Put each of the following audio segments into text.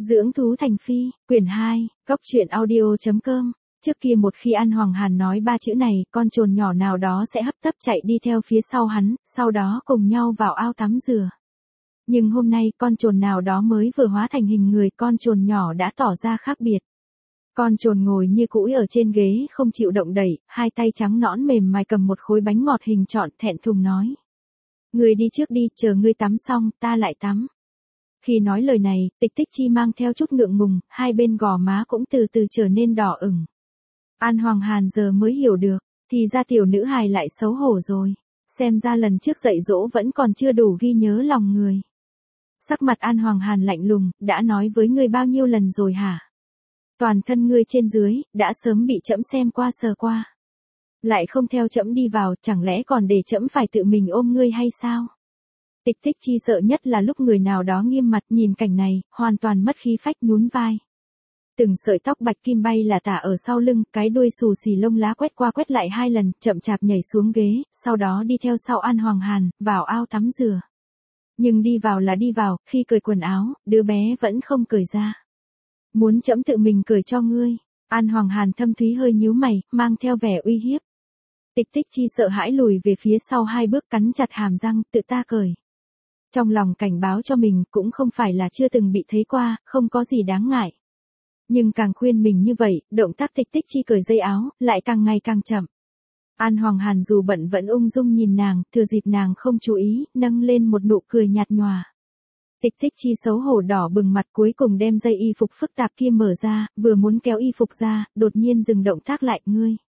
Dưỡng thú thành phi, quyển 2, Cóc truyện audio.com. Trước kia một khi An Hoàng Hàn nói ba chữ này, con trồn nhỏ nào đó sẽ hấp tấp chạy đi theo phía sau hắn, sau đó cùng nhau vào ao tắm rửa. Nhưng hôm nay con trồn nào đó mới vừa hóa thành hình người, con trồn nhỏ đã tỏ ra khác biệt. Con trồn ngồi như cũi ở trên ghế không chịu động đẩy, hai tay trắng nõn mềm mại cầm một khối bánh ngọt hình trọn, thẹn thùng nói. Người đi trước đi, chờ ngươi tắm xong, ta lại tắm. Khi nói lời này, Tịch Tích Chi mang theo chút ngượng ngùng, hai bên gò má cũng từ từ trở nên đỏ ửng. An Hoàng Hàn giờ mới hiểu được, thì ra tiểu nữ hài lại xấu hổ rồi. Xem ra lần trước dạy dỗ vẫn còn chưa đủ ghi nhớ lòng người. Sắc mặt An Hoàng Hàn lạnh lùng, đã nói với ngươi bao nhiêu lần rồi hả? Toàn thân ngươi trên dưới, đã sớm bị trẫm xem qua sờ qua. Lại không theo trẫm đi vào, chẳng lẽ còn để trẫm phải tự mình ôm ngươi hay sao? Tịch Tích Chi sợ nhất là lúc người nào đó nghiêm mặt, nhìn cảnh này, hoàn toàn mất khí phách, nhún vai. Từng sợi tóc bạch kim bay là tả ở sau lưng, cái đuôi xù xì lông lá quét qua quét lại hai lần, chậm chạp nhảy xuống ghế, sau đó đi theo sau An Hoàng Hàn, vào ao tắm rửa. Nhưng đi vào là đi vào, khi cởi quần áo, đứa bé vẫn không cởi ra. Muốn trẫm tự mình cởi cho ngươi. An Hoàng Hàn thâm thúy hơi nhíu mày, mang theo vẻ uy hiếp. Tịch Tích Chi sợ hãi lùi về phía sau hai bước, cắn chặt hàm răng, tự ta cởi. Trong lòng cảnh báo cho mình, cũng không phải là chưa từng bị thấy qua, không có gì đáng ngại. Nhưng càng khuyên mình như vậy, động tác Tịch Tích Chi cởi dây áo, lại càng ngày càng chậm. An Hoàng Hàn dù bận vẫn ung dung nhìn nàng, thừa dịp nàng không chú ý, nâng lên một nụ cười nhạt nhòa. Tịch Tích Chi xấu hổ đỏ bừng mặt, cuối cùng đem dây y phục phức tạp kia mở ra, vừa muốn kéo y phục ra, đột nhiên dừng động tác lại.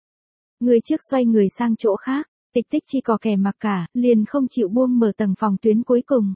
Ngươi trước xoay người sang chỗ khác. Tịch Tích Chi cò kè mặc cả, liền không chịu buông mở tầng phòng tuyến cuối cùng.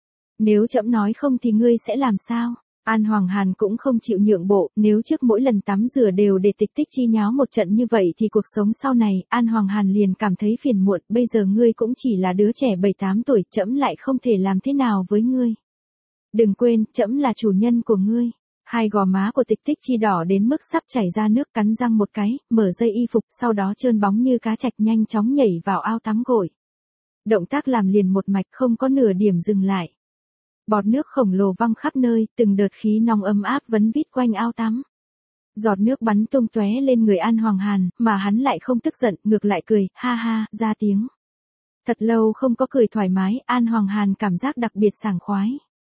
Nếu trẫm nói không thì ngươi sẽ làm sao? An Hoàng Hàn cũng không chịu nhượng bộ, nếu trước mỗi lần tắm rửa đều để Tịch Tích Chi nháo một trận như vậy thì cuộc sống sau này, An Hoàng Hàn liền cảm thấy phiền muộn, bây giờ ngươi cũng chỉ là đứa trẻ 7-8 tuổi, trẫm lại không thể làm thế nào với ngươi. Đừng quên, trẫm là chủ nhân của ngươi. Hai gò má của Tịch Tích Chi đỏ đến mức sắp chảy ra nước, cắn răng một cái, mở dây y phục, sau đó trơn bóng như cá trạch nhanh chóng nhảy vào ao tắm gội. Động tác làm liền một mạch, không có nửa điểm dừng lại. Bọt nước khổng lồ văng khắp nơi, từng đợt khí nóng ấm áp vấn vít quanh ao tắm. Giọt nước bắn tung tóe lên người An Hoàng Hàn, mà hắn lại không tức giận, ngược lại cười, ha ha, ra tiếng. Thật lâu không có cười thoải mái, An Hoàng Hàn cảm giác đặc biệt sảng khoái.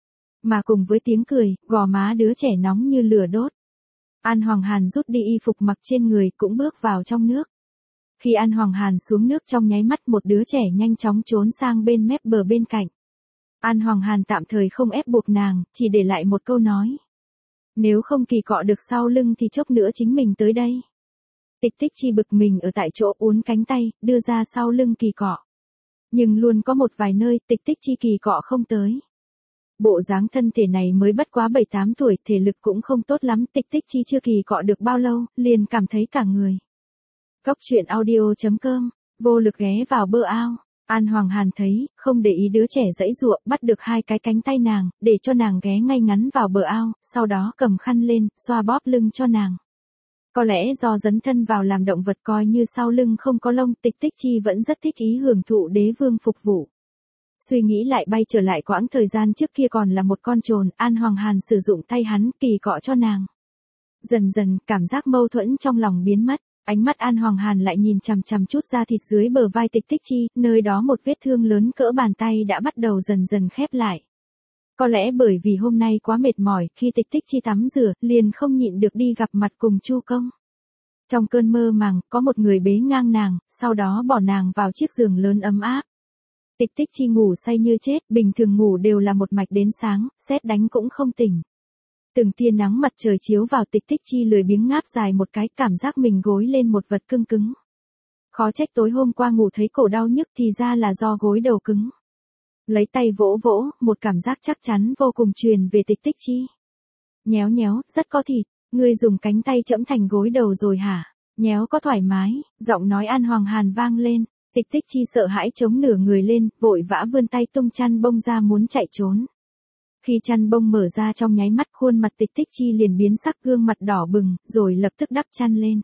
Mà cùng với tiếng cười, gò má đứa trẻ nóng như lửa đốt. An Hoàng Hàn rút đi y phục mặc trên người, cũng bước vào trong nước. Khi An Hoàng Hàn xuống nước, trong nháy mắt một đứa trẻ nhanh chóng trốn sang bên mép bờ bên cạnh. An Hoàng Hàn tạm thời không ép buộc nàng, chỉ để lại một câu nói. Nếu không kỳ cọ được sau lưng thì chốc nữa chính mình tới đây. Tịch Tích Chi bực mình ở tại chỗ, uốn cánh tay, đưa ra sau lưng kỳ cọ. Nhưng luôn có một vài nơi Tịch Tích Chi kỳ cọ không tới. Bộ dáng thân thể này mới bất quá 7-8 tuổi, thể lực cũng không tốt lắm, Tịch Tích Chi chưa kỳ cọ được bao lâu, liền cảm thấy cả người. Cóc truyện audio.com, vô lực ghé vào bờ ao. An Hoàng Hàn thấy, không để ý đứa trẻ giãy giụa, bắt được hai cái cánh tay nàng, để cho nàng ghé ngay ngắn vào bờ ao, sau đó cầm khăn lên, xoa bóp lưng cho nàng. Có lẽ do dấn thân vào làm động vật, coi như sau lưng không có lông, Tịch Tích Chi vẫn rất thích ý hưởng thụ đế vương phục vụ. Suy nghĩ lại bay trở lại quãng thời gian trước kia còn là một con trồn, An Hoàng Hàn sử dụng tay hắn kỳ cọ cho nàng. Dần dần, cảm giác mâu thuẫn trong lòng biến mất, ánh mắt An Hoàng Hàn lại nhìn chằm chằm chút da thịt dưới bờ vai Tịch Tích Chi, nơi đó một vết thương lớn cỡ bàn tay đã bắt đầu dần dần khép lại. Có lẽ bởi vì hôm nay quá mệt mỏi, khi Tịch Tích Chi tắm rửa, liền không nhịn được đi gặp mặt cùng Chu Công. Trong cơn mơ màng, có một người bế ngang nàng, sau đó bỏ nàng vào chiếc giường lớn ấm áp. Tịch Tích Chi ngủ say như chết, bình thường ngủ đều là một mạch đến sáng, sét đánh cũng không tỉnh. Từng tia nắng mặt trời chiếu vào, Tịch Tích Chi lười biếng ngáp dài một cái, cảm giác mình gối lên một vật cứng cứng. Khó trách tối hôm qua ngủ thấy cổ đau nhức, thì ra là do gối đầu cứng. Lấy tay vỗ vỗ, một cảm giác chắc chắn vô cùng truyền về Tịch Tích Chi. Nhéo nhéo, rất có thịt, ngươi dùng cánh tay trẫm thành gối đầu rồi hả? Nhéo có thoải mái, giọng nói An Hoàng Hàn vang lên. Tịch Tích Chi sợ hãi chống nửa người lên, vội vã vươn tay tung chăn bông ra muốn chạy trốn. Khi chăn bông mở ra, trong nháy mắt khuôn mặt Tịch Tích Chi liền biến sắc, gương mặt đỏ bừng, rồi lập tức đắp chăn lên.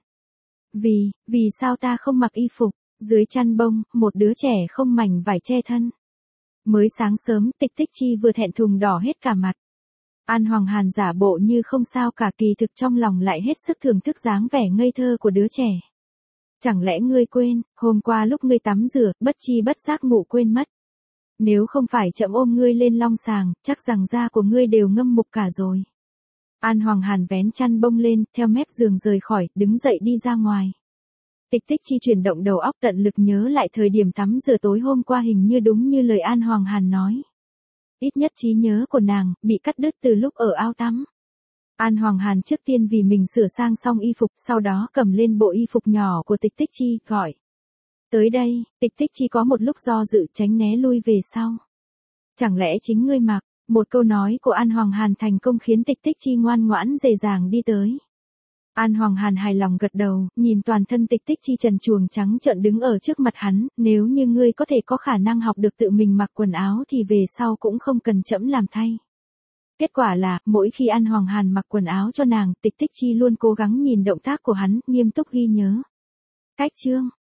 Vì sao ta không mặc y phục? Dưới chăn bông, một đứa trẻ không mảnh vải che thân. Mới sáng sớm, Tịch Tích Chi vừa thẹn thùng đỏ hết cả mặt. An Hoàng Hàn giả bộ như không sao cả, kỳ thực trong lòng lại hết sức thưởng thức dáng vẻ ngây thơ của đứa trẻ. Chẳng lẽ ngươi quên, hôm qua lúc ngươi tắm rửa, bất chi bất giác ngủ quên mất. Nếu không phải chậm ôm ngươi lên long sàng, chắc rằng da của ngươi đều ngâm mục cả rồi. An Hoàng Hàn vén chăn bông lên, theo mép giường rời khỏi, đứng dậy đi ra ngoài. Tịch Tích Chi chuyển động đầu óc tận lực nhớ lại thời điểm tắm rửa tối hôm qua, hình như đúng như lời An Hoàng Hàn nói. Ít nhất trí nhớ của nàng bị cắt đứt từ lúc ở ao tắm. An Hoàng Hàn trước tiên vì mình sửa sang xong y phục, sau đó cầm lên bộ y phục nhỏ của Tịch Tích Chi, gọi. Tới đây, Tịch Tích Chi có một lúc do dự, tránh né lui về sau. Chẳng lẽ chính ngươi mặc? Một câu nói của An Hoàng Hàn thành công khiến Tịch Tích Chi ngoan ngoãn dễ dàng đi tới. An Hoàng Hàn hài lòng gật đầu, nhìn toàn thân Tịch Tích Chi trần truồng trắng trợn đứng ở trước mặt hắn, nếu như ngươi có thể có khả năng học được tự mình mặc quần áo thì về sau cũng không cần trẫm làm thay. Kết quả là, mỗi khi An Hoàng Hàn mặc quần áo cho nàng, Tịch Tích Chi luôn cố gắng nhìn động tác của hắn, nghiêm túc ghi nhớ. Cách chương